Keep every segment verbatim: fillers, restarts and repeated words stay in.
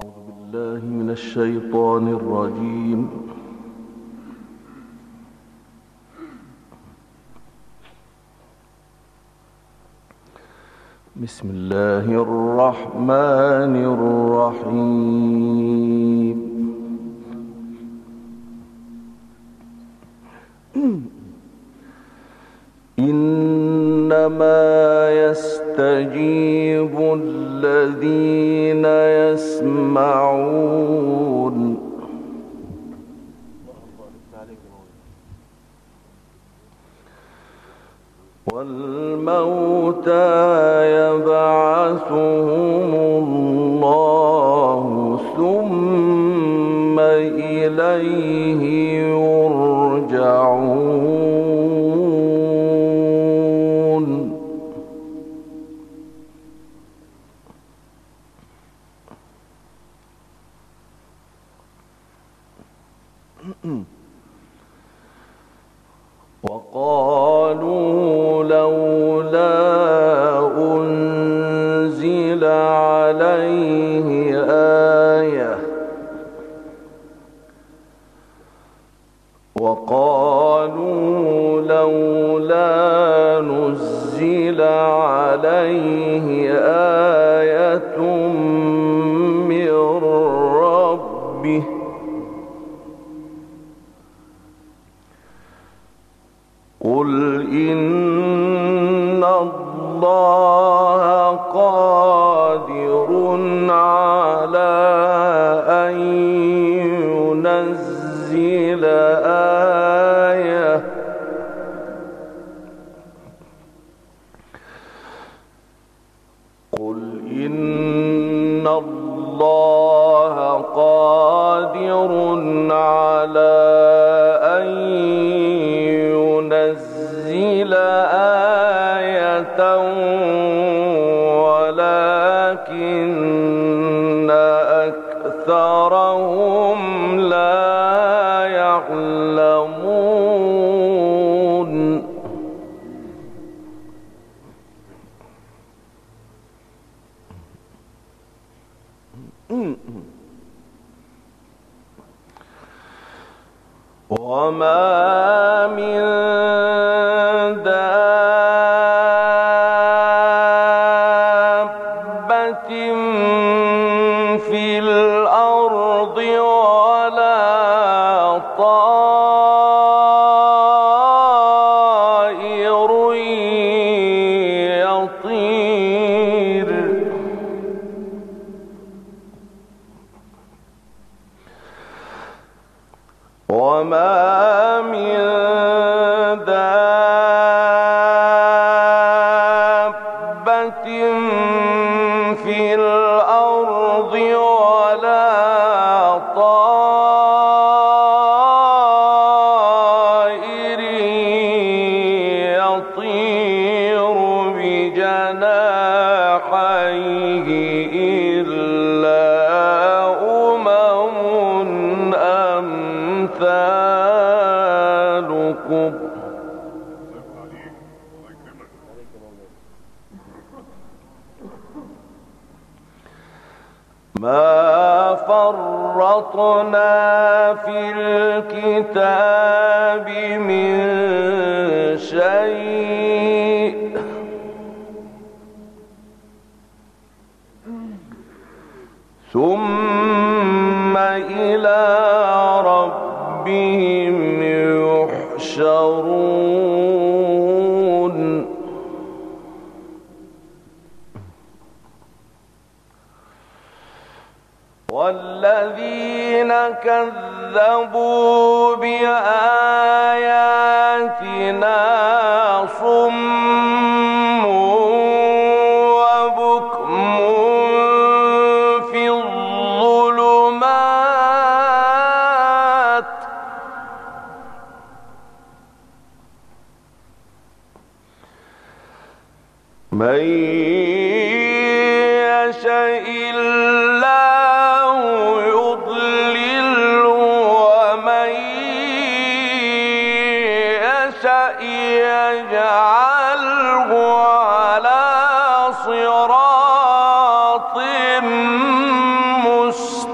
أعوذ بالله من الشيطان الرجيم. بسم الله الرحمن الرحيم. إنما يستجيب الذين يسمعون والموتى يبعثهم الله ثم إليه يرجعون. وقالوا لولا أنزل عليه آية وقالوا لولا نزل عليه آية من ربه قل إن الله قادر على أن ينزل آية قل إن الله قادر على أن ينزل آية ولكن أكثرهم لا يعلمون. وما من دابة في الأرض ولا طائر يطير وما من دابة في الأرض ولا طائر يطير بجناحيه إلا أمم أمثالكم ما فرطنا في الكتاب من شيء ثم إلى ربهم يحشرون. والذين كذبوا بآياتنا صم وبكم في الظلمات من يشاء الله يضلل ومن يشاء يجعله على صراط مستقيم.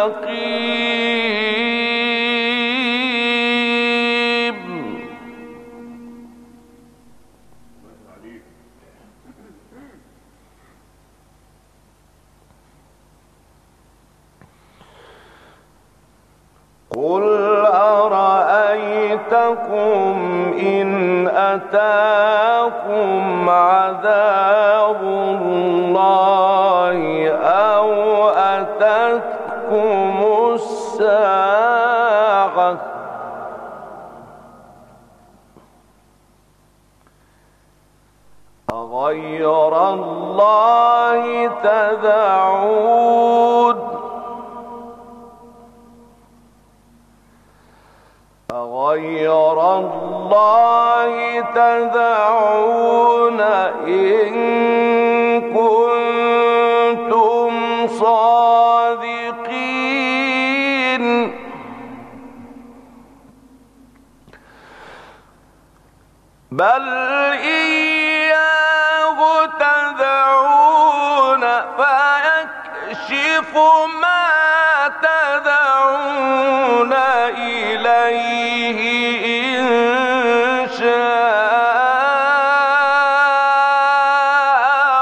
قل أرأيتكم إن أتاكم عذاب الله أو أتتكم الساعة أغير الله تدعون أغير الله تدعون إن كنتم صادقين بل إياه تدعون فيكشف ما تدعون إليه إن شاء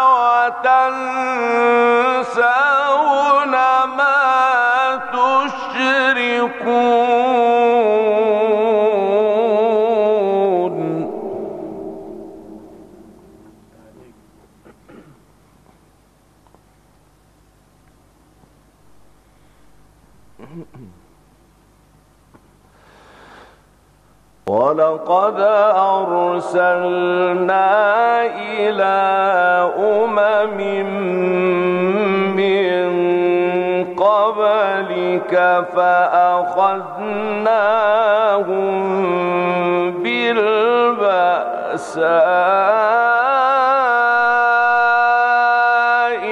وتنسون ما تشركون. ولقد أرسلنا إلى أمم من قبلك فأخذناهم بالبأساء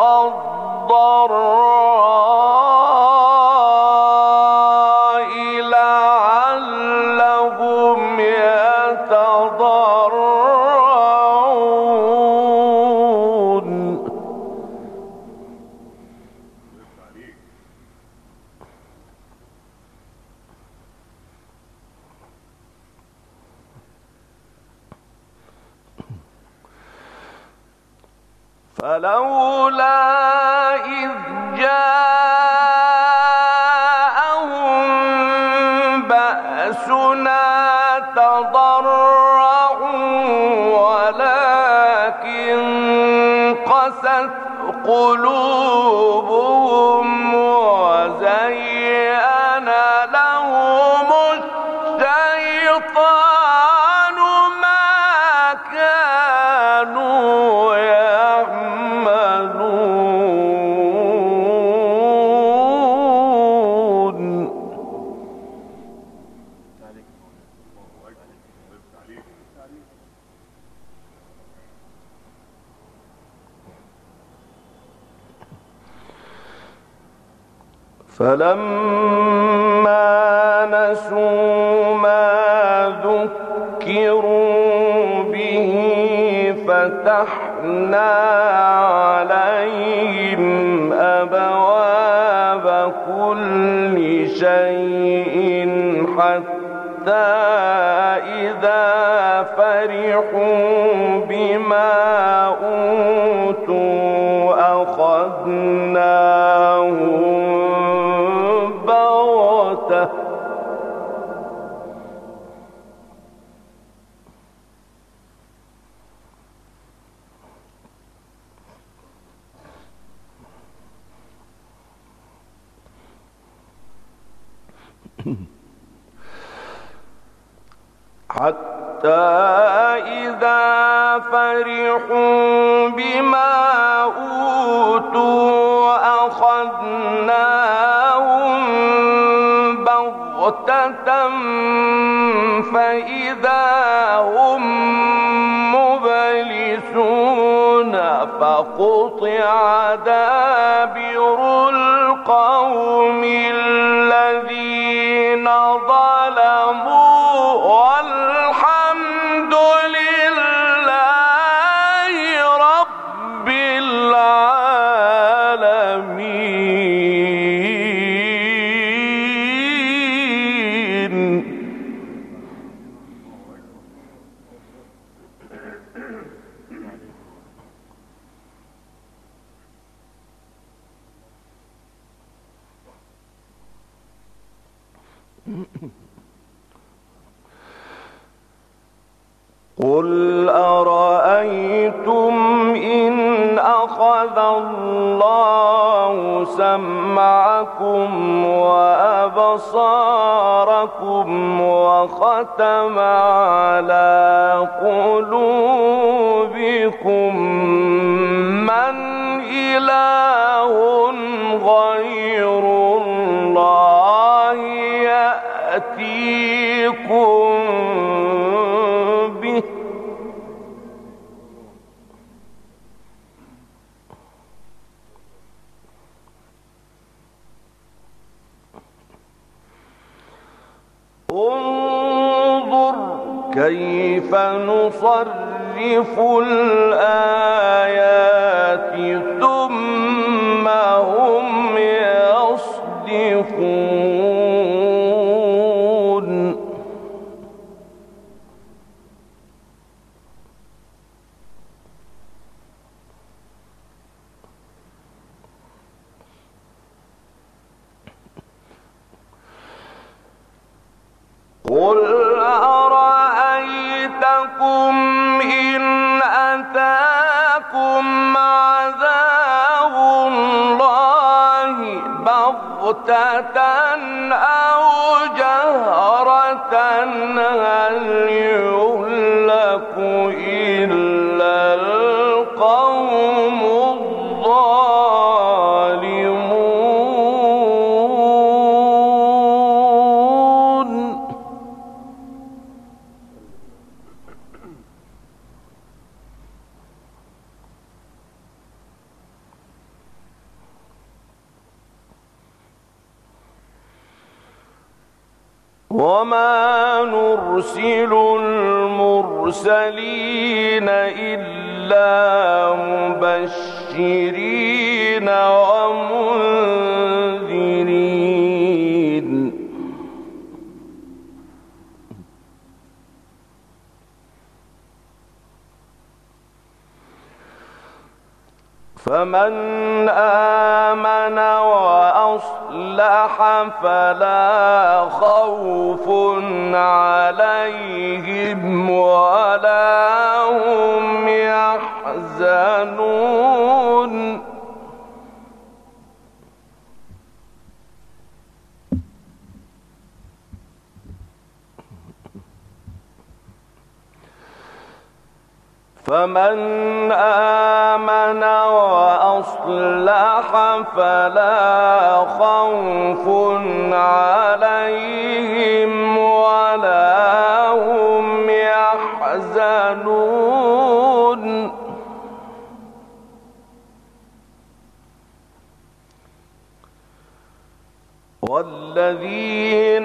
والضراء لعلهم يتضرعون. فلولا إذ جاءهم بأسنا تضرعوا ولكن قست قلوبهم وزين لهم الشيطان ما كانوا فلما نسوا ما ذكروا به فتحنا عليهم أبواب كل شيء حتى إذا فرحوا بما أوتوا أخذناهم حتى إذا فرحوا بما أوتوا أخذناهم بغتة فإذا هم مبلسون فقطع دابر القوم الذين ظلموا والحمد لله رب العالمين. قل أرأيتم إن أخذ الله سمعكم وأبصاركم وختم على قلوبكم من إله غير الله يأتيكم به انظر كيف نصرف الآيات ثم هم يصدفون قل أرأيتكم إن أتاكم عذاب الله بغتة أو جهرة هل يهلك إلا القوم الظالمون وما نرسل المرسلين إلا مبشرين ومنذرين فمن آمن وأصلح فلا خوف عليهم ولا هم يحزنون فمن آمن وأصلح فلا خوف عليهم ولا هم يحزنون والذين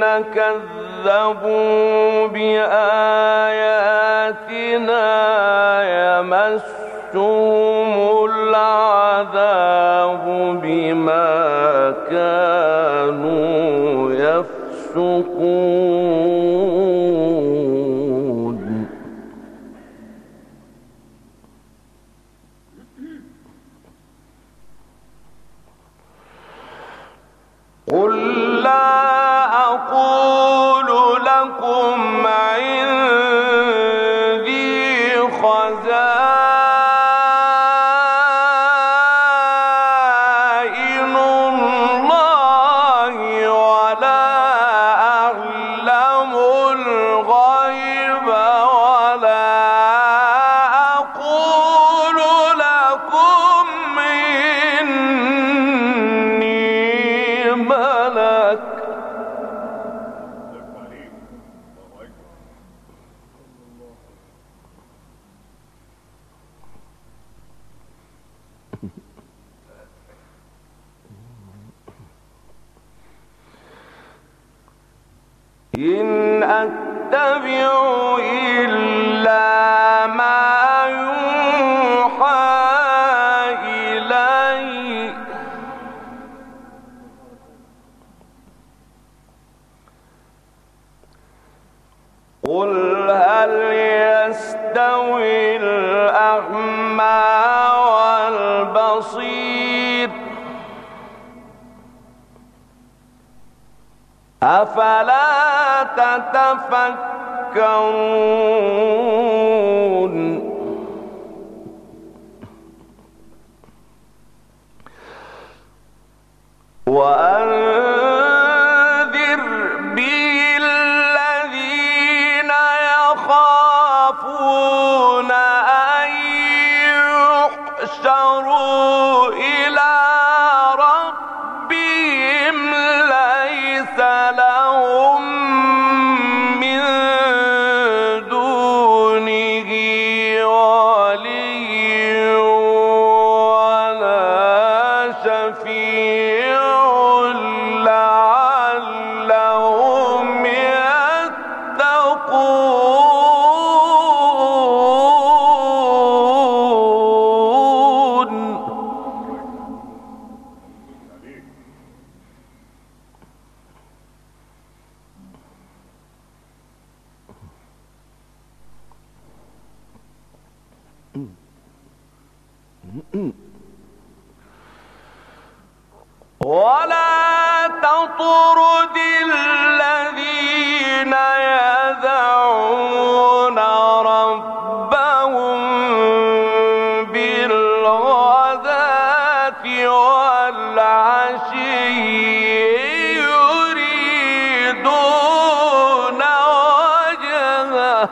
كذبوا بآياتنا يمسهم العذاب بما كانوا يفسقون قل لا أقول لكم عندي خزائن الله ولا أعلم الغيب ولا أقول لكم إني ملك إن أتبع إلا ما يوحى إلي قل هل يستوي الأعمى والبصير أفلا تتفكرون وأنذر به الذين يخافون أن يحشروا إلى ربهم ليس لهم من دونه ولي ولا شفيع لعلهم يتقون. ولا تطرد الذين يدعون ربهم بالغداة والعشي يريدون وجهه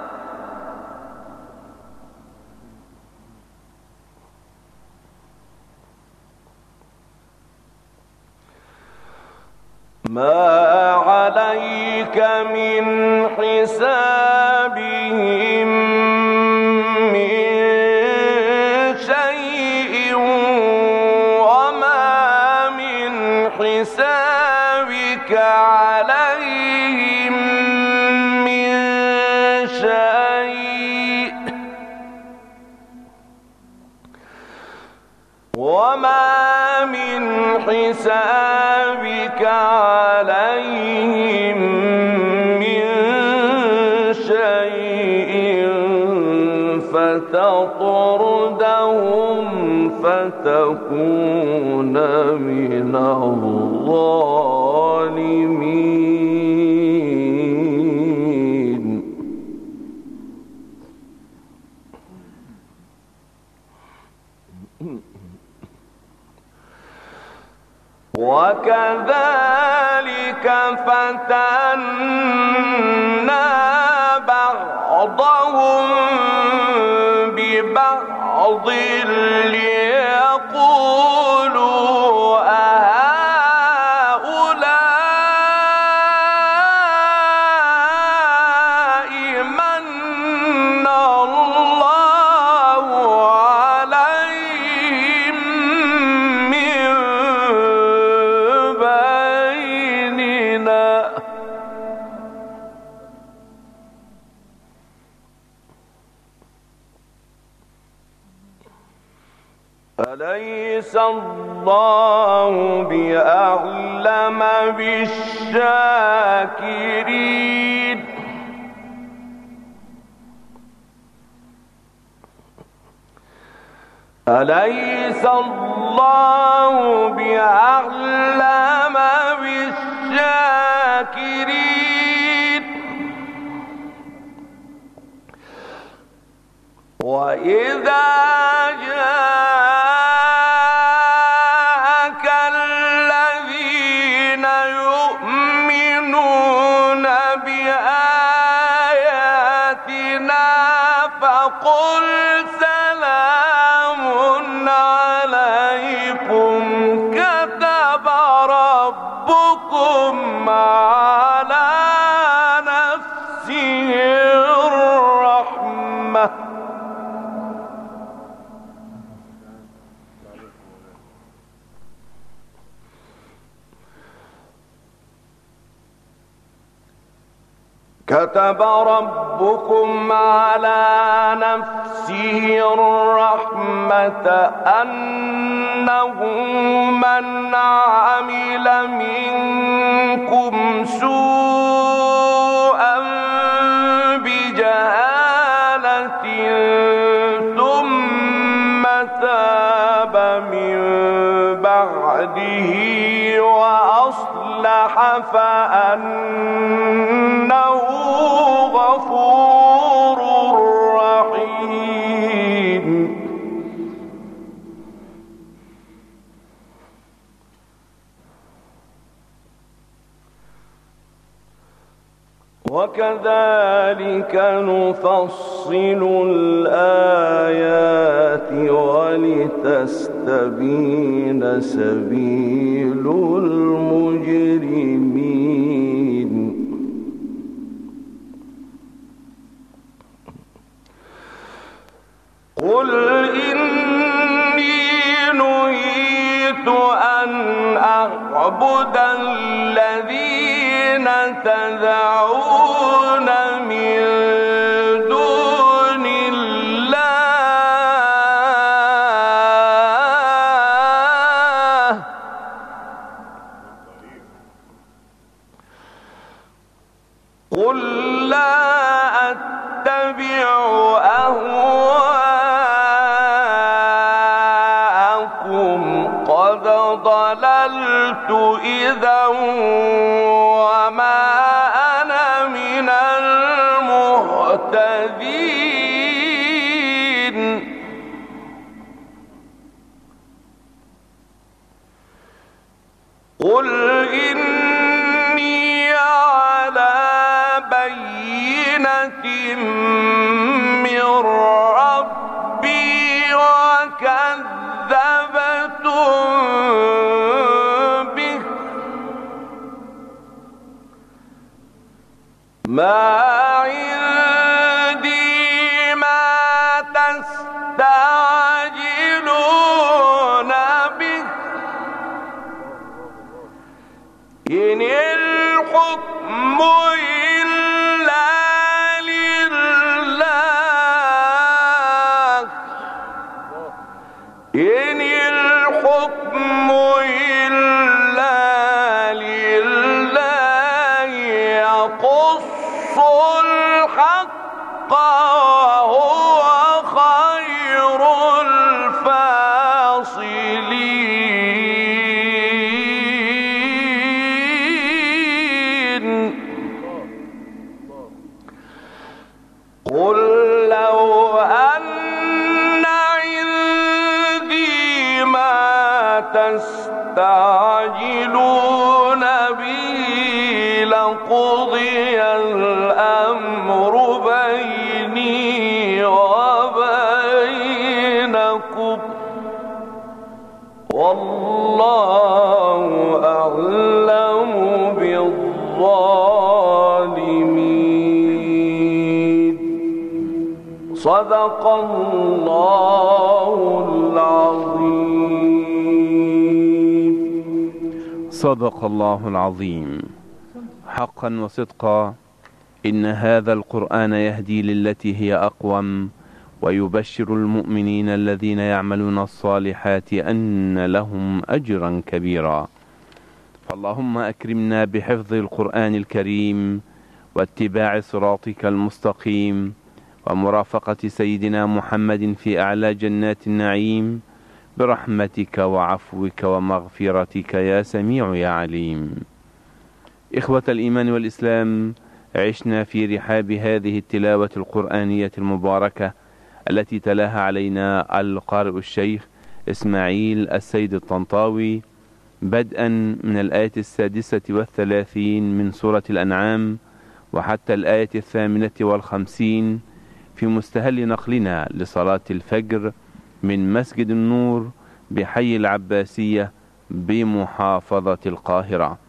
ما عليك من حسابهم من شيء وما من حسابك عليهم من شيء وما من حسابك عليهم من شيء فتطردهم فتكون من الظالمين. وكذلك فتنا بعضهم ببعض ليقولوا أهؤلاء من الله عليهم من بيننا أليس الله بأعلم بالشاكرين. أليس الله بأعلم بالشاكرين. وإذا جاءك الذين يؤمنون بآياتنا فقل سلام عليكم كتب ربكم على نفسه الرحمة كتب ربكم على نفسه الرحمة أنه من عمل منكم سوءا بجهالة ثم تاب من بعده وأصلح أصلح فأنه غفور رحيم. وكذلك نفصل الآيات ولتستبين سبيل المجرمين. قل إني نهيت أن أعبد الذين تدعون من دون الله قل لا أتبع أهواءكم قد ضللت إذا وما أنا من المهتدين. قل إني على بينة من ربي وكذبتم به ما عندي ما تستعجلون به إن الحكم إلا لله إن الحكم إلا لله يقص الحق وهو خير الفاصلين. قل لو أن عندي ما تستعجلون به لقضي الأمر بيني وبينكم والله أعلم بالظالمين. صدق الله العظيم. صدق الله العظيم. حقا وصدقا إن هذا القرآن يهدي للتي هي أقوم ويبشر المؤمنين الذين يعملون الصالحات أن لهم أجرا كبيرا. فاللهم أكرمنا بحفظ القرآن الكريم واتباع صراطك المستقيم ومرافقة سيدنا محمد في أعلى جنات النعيم برحمتك وعفوك ومغفرتك يا سميع يا عليم. إخوة الإيمان والإسلام، عشنا في رحاب هذه التلاوة القرآنية المباركة التي تلاها علينا القارئ الشيخ إسماعيل السيد الطنطاوي بدءا من الآية السادسة والثلاثين من سورة الأنعام وحتى الآية الثامنة والخمسين في مستهل نقلنا لصلاة الفجر من مسجد النور بحي العباسية بمحافظة القاهرة.